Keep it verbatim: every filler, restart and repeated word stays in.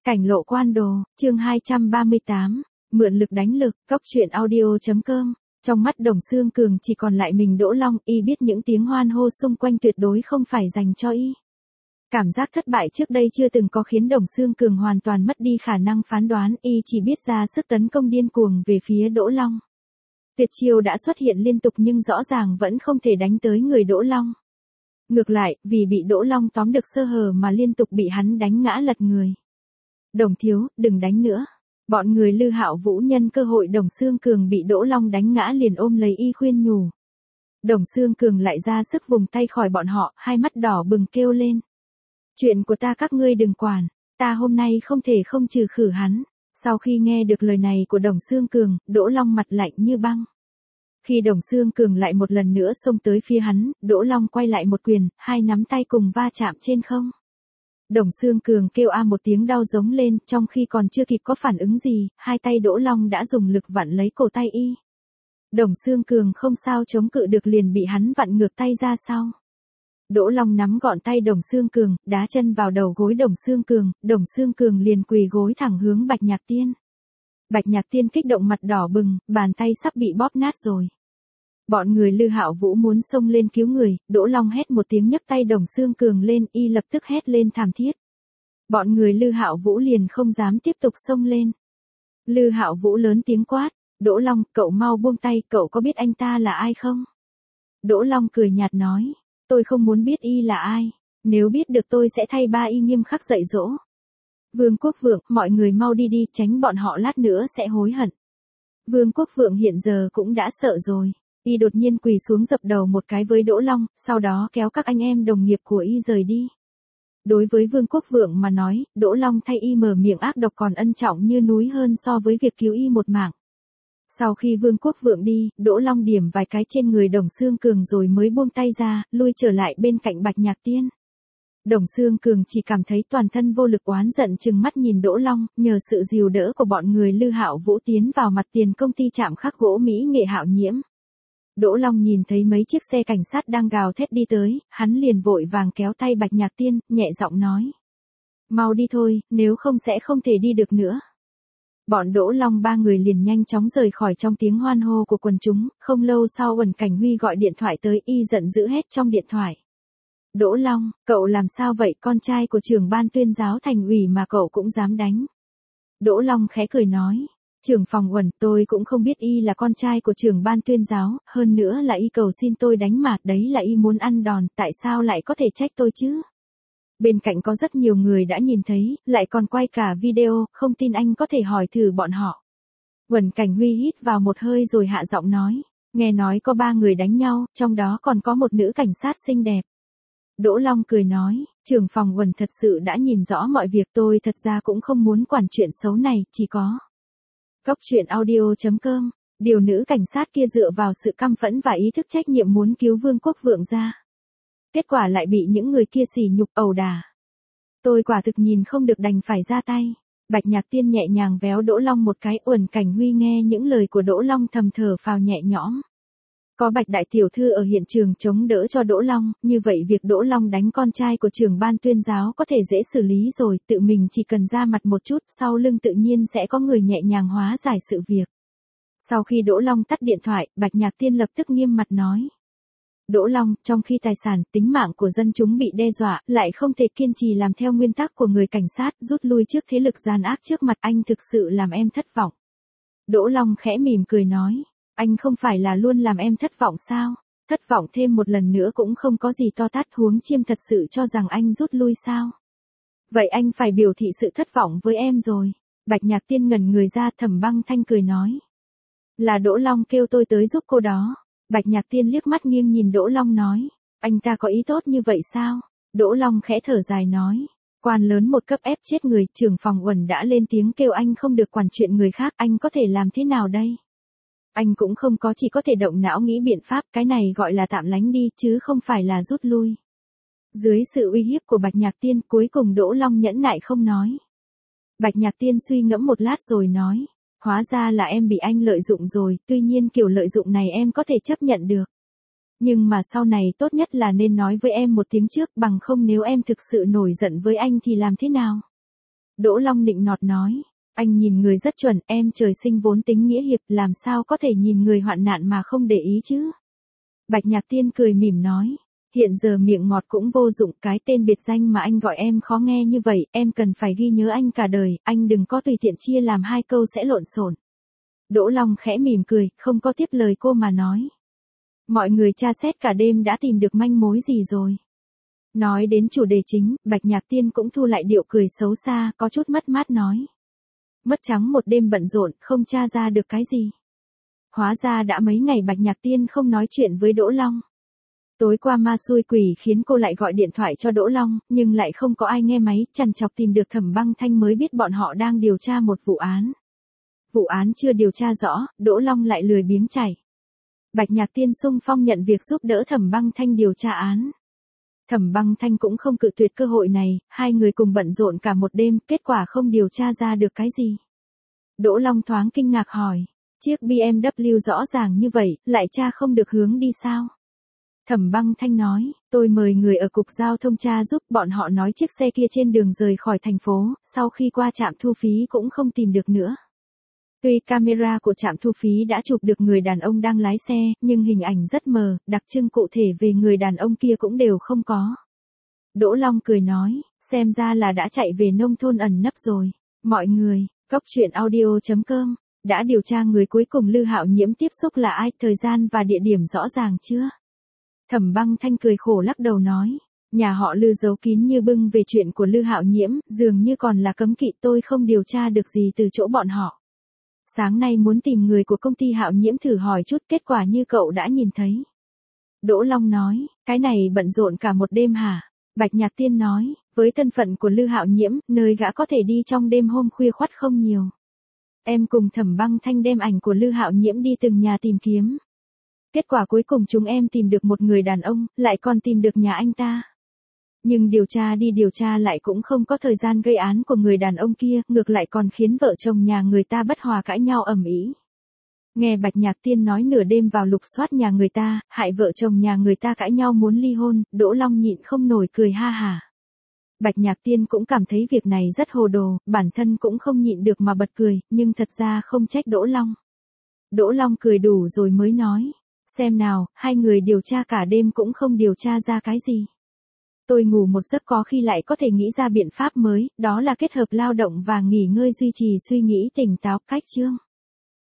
Cảnh lộ quan đồ, chương hai trăm ba mươi tám, mượn lực đánh lực, cóc truyện audio.com. Trong mắt Đồng Xương Cường chỉ còn lại mình Đỗ Long, y biết những tiếng hoan hô xung quanh tuyệt đối không phải dành cho y. Cảm giác thất bại trước đây chưa từng có khiến Đồng Xương Cường hoàn toàn mất đi khả năng phán đoán, y chỉ biết ra sức tấn công điên cuồng về phía Đỗ Long. Tuyệt chiêu đã xuất hiện liên tục nhưng rõ ràng vẫn không thể đánh tới người Đỗ Long. Ngược lại, vì bị Đỗ Long tóm được sơ hở mà liên tục bị hắn đánh ngã lật người. Đồng thiếu, đừng đánh nữa. Bọn người Lư Hạo Vũ nhân cơ hội Đồng Xương Cường bị Đỗ Long đánh ngã liền ôm lấy y khuyên nhủ. Đồng Xương Cường lại ra sức vùng tay khỏi bọn họ, hai mắt đỏ bừng kêu lên. Chuyện của ta các ngươi đừng quản, ta hôm nay không thể không trừ khử hắn. Sau khi nghe được lời này của Đồng Xương Cường, Đỗ Long mặt lạnh như băng. Khi Đồng Xương Cường lại một lần nữa xông tới phía hắn, Đỗ Long quay lại một quyền, hai nắm tay cùng va chạm trên không. Đồng Xương Cường kêu a một tiếng đau giống lên, trong khi còn chưa kịp có phản ứng gì, hai tay Đỗ Long đã dùng lực vặn lấy cổ tay y. Đồng Xương Cường không sao chống cự được liền bị hắn vặn ngược tay ra sau. Đỗ Long nắm gọn tay Đồng Xương Cường, đá chân vào đầu gối Đồng Xương Cường, Đồng Xương Cường liền quỳ gối thẳng hướng Bạch Nhạc Tiên. Bạch Nhạc Tiên kích động mặt đỏ bừng, bàn tay sắp bị bóp nát rồi. Bọn người Lư Hạo Vũ muốn xông lên cứu người, Đỗ Long hét một tiếng nhấc tay Đồng Xương Cường lên, y lập tức hét lên thảm thiết. Bọn người Lư Hạo Vũ liền không dám tiếp tục xông lên. Lư Hạo Vũ lớn tiếng quát, Đỗ Long, cậu mau buông tay, cậu có biết anh ta là ai không? Đỗ Long cười nhạt nói, tôi không muốn biết y là ai, nếu biết được tôi sẽ thay ba y nghiêm khắc dạy dỗ. Vương Quốc Vượng, mọi người mau đi đi, tránh bọn họ lát nữa sẽ hối hận. Vương Quốc Vượng hiện giờ cũng đã sợ rồi. Y đột nhiên quỳ xuống dập đầu một cái với Đỗ Long, sau đó kéo các anh em đồng nghiệp của y rời đi. Đối với Vương Quốc Vượng mà nói, Đỗ Long thay y mở miệng ác độc còn ân trọng như núi hơn so với việc cứu y một mạng. Sau khi Vương Quốc Vượng đi, Đỗ Long điểm vài cái trên người Đồng Xương Cường rồi mới buông tay ra, lui trở lại bên cạnh Bạch Nhạc Tiên. Đồng Xương Cường chỉ cảm thấy toàn thân vô lực oán giận trừng mắt nhìn Đỗ Long, nhờ sự dìu đỡ của bọn người Lư Hạo Vũ tiến vào mặt tiền công ty chạm khắc gỗ Mỹ Nghệ Hạo Nhiễm. Đỗ Long nhìn thấy mấy chiếc xe cảnh sát đang gào thét đi tới, hắn liền vội vàng kéo tay Bạch Nhạc Tiên, nhẹ giọng nói. Mau đi thôi, nếu không sẽ không thể đi được nữa. Bọn Đỗ Long ba người liền nhanh chóng rời khỏi trong tiếng hoan hô của quần chúng, không lâu sau Uẩn Cảnh Huy gọi điện thoại tới, y giận dữ hét trong điện thoại. Đỗ Long, cậu làm sao vậy, con trai của trưởng ban tuyên giáo thành ủy mà cậu cũng dám đánh. Đỗ Long khẽ cười nói. Trưởng phòng Uẩn, tôi cũng không biết y là con trai của trưởng ban tuyên giáo, hơn nữa là y cầu xin tôi đánh mà, đấy là y muốn ăn đòn, tại sao lại có thể trách tôi chứ? Bên cạnh có rất nhiều người đã nhìn thấy, lại còn quay cả video, không tin anh có thể hỏi thử bọn họ. Uẩn Cảnh Huy hít vào một hơi rồi hạ giọng nói, nghe nói có ba người đánh nhau, trong đó còn có một nữ cảnh sát xinh đẹp. Đỗ Long cười nói, trưởng phòng Uẩn thật sự đã nhìn rõ mọi việc, tôi thật ra cũng không muốn quản chuyện xấu này, chỉ có. Cóc truyện audio.com, điều nữ cảnh sát kia dựa vào sự căm phẫn và ý thức trách nhiệm muốn cứu Vương Quốc Vượng ra. Kết quả lại bị những người kia sỉ nhục ẩu đả. Tôi quả thực nhìn không được đành phải ra tay. Bạch Nhạc Tiên nhẹ nhàng véo Đỗ Long một cái, Uẩn Cảnh Huy nghe những lời của Đỗ Long thầm thở phào nhẹ nhõm. Có Bạch đại tiểu thư ở hiện trường chống đỡ cho Đỗ Long, như vậy việc Đỗ Long đánh con trai của trưởng ban tuyên giáo có thể dễ xử lý rồi, tự mình chỉ cần ra mặt một chút, sau lưng tự nhiên sẽ có người nhẹ nhàng hóa giải sự việc. Sau khi Đỗ Long tắt điện thoại, Bạch Nhạc Tiên lập tức nghiêm mặt nói. Đỗ Long, trong khi tài sản, tính mạng của dân chúng bị đe dọa, lại không thể kiên trì làm theo nguyên tắc của người cảnh sát, rút lui trước thế lực gian ác trước mặt anh thực sự làm em thất vọng. Đỗ Long khẽ mỉm cười nói. Anh không phải là luôn làm em thất vọng sao? Thất vọng thêm một lần nữa cũng không có gì to tát, huống chiêm thật sự cho rằng anh rút lui sao? Vậy anh phải biểu thị sự thất vọng với em rồi. Bạch Nhạc Tiên ngẩn người ra, Thẩm Băng Thanh cười nói. Là Đỗ Long kêu tôi tới giúp cô đó. Bạch Nhạc Tiên liếc mắt nghiêng nhìn Đỗ Long nói. Anh ta có ý tốt như vậy sao? Đỗ Long khẽ thở dài nói. Quan lớn một cấp ép chết người, trưởng phòng Uẩn đã lên tiếng kêu anh không được quản chuyện người khác, anh có thể làm thế nào đây? Anh cũng không có, chỉ có thể động não nghĩ biện pháp, cái này gọi là tạm lánh đi, chứ không phải là rút lui. Dưới sự uy hiếp của Bạch Nhạc Tiên, cuối cùng Đỗ Long nhẫn nại không nói. Bạch Nhạc Tiên suy ngẫm một lát rồi nói, hóa ra là em bị anh lợi dụng rồi, tuy nhiên kiểu lợi dụng này em có thể chấp nhận được. Nhưng mà sau này tốt nhất là nên nói với em một tiếng trước, bằng không nếu em thực sự nổi giận với anh thì làm thế nào? Đỗ Long nịnh nọt nói. Anh nhìn người rất chuẩn, em trời sinh vốn tính nghĩa hiệp, làm sao có thể nhìn người hoạn nạn mà không để ý chứ. Bạch Nhạc Tiên cười mỉm nói. Hiện giờ miệng ngọt cũng vô dụng, cái tên biệt danh mà anh gọi em khó nghe như vậy, em cần phải ghi nhớ anh cả đời, anh đừng có tùy tiện chia làm hai câu sẽ lộn xộn. Đỗ Long khẽ mỉm cười, không có tiếp lời cô mà nói. Mọi người tra xét cả đêm đã tìm được manh mối gì rồi? Nói đến chủ đề chính, Bạch Nhạc Tiên cũng thu lại điệu cười xấu xa, có chút mất mát nói. Mất trắng một đêm bận rộn, không tra ra được cái gì. Hóa ra đã mấy ngày Bạch Nhạc Tiên không nói chuyện với Đỗ Long. Tối qua ma xui quỷ khiến cô lại gọi điện thoại cho Đỗ Long, nhưng lại không có ai nghe máy, trằn trọc tìm được Thẩm Băng Thanh mới biết bọn họ đang điều tra một vụ án. Vụ án chưa điều tra rõ, Đỗ Long lại lười biếng chảy. Bạch Nhạc Tiên xung phong nhận việc giúp đỡ Thẩm Băng Thanh điều tra án. Thẩm Băng Thanh cũng không cự tuyệt cơ hội này, hai người cùng bận rộn cả một đêm, kết quả không điều tra ra được cái gì. Đỗ Long thoáng kinh ngạc hỏi, chiếc bê em vê rõ ràng như vậy, lại tra không được hướng đi sao? Thẩm Băng Thanh nói, tôi mời người ở cục giao thông tra giúp, bọn họ nói chiếc xe kia trên đường rời khỏi thành phố, sau khi qua trạm thu phí cũng không tìm được nữa. Tuy camera của trạm thu phí đã chụp được người đàn ông đang lái xe, nhưng hình ảnh rất mờ, đặc trưng cụ thể về người đàn ông kia cũng đều không có. Đỗ Long cười nói, xem ra là đã chạy về nông thôn ẩn nấp rồi. Mọi người, Cóc Truyện Audio chấm com, đã điều tra người cuối cùng Lư Hạo Nhiễm tiếp xúc là ai, thời gian và địa điểm rõ ràng chưa? Thẩm Băng Thanh cười khổ lắc đầu nói, nhà họ Lư giấu kín như bưng về chuyện của Lư Hạo Nhiễm, dường như còn là cấm kỵ, tôi không điều tra được gì từ chỗ bọn họ. Sáng nay muốn tìm người của công ty Hạo Nhiễm thử hỏi chút, kết quả như cậu đã nhìn thấy. Đỗ Long nói, cái này bận rộn cả một đêm hả? Bạch Nhạc Tiên nói, với thân phận của Lư Hạo Nhiễm, nơi gã có thể đi trong đêm hôm khuya khoắt không nhiều. Em cùng Thẩm Băng Thanh đem ảnh của Lư Hạo Nhiễm đi từng nhà tìm kiếm. Kết quả cuối cùng chúng em tìm được một người đàn ông, lại còn tìm được nhà anh ta. Nhưng điều tra đi điều tra lại cũng không có thời gian gây án của người đàn ông kia, ngược lại còn khiến vợ chồng nhà người ta bất hòa cãi nhau ầm ĩ. Nghe Bạch Nhạc Tiên nói nửa đêm vào lục soát nhà người ta, hại vợ chồng nhà người ta cãi nhau muốn ly hôn, Đỗ Long nhịn không nổi cười ha hả. Bạch Nhạc Tiên cũng cảm thấy việc này rất hồ đồ, bản thân cũng không nhịn được mà bật cười, nhưng thật ra không trách Đỗ Long. Đỗ Long cười đủ rồi mới nói, xem nào, hai người điều tra cả đêm cũng không điều tra ra cái gì. Tôi ngủ một giấc có khi lại có thể nghĩ ra biện pháp mới, đó là kết hợp lao động và nghỉ ngơi duy trì suy nghĩ tỉnh táo. Cách chương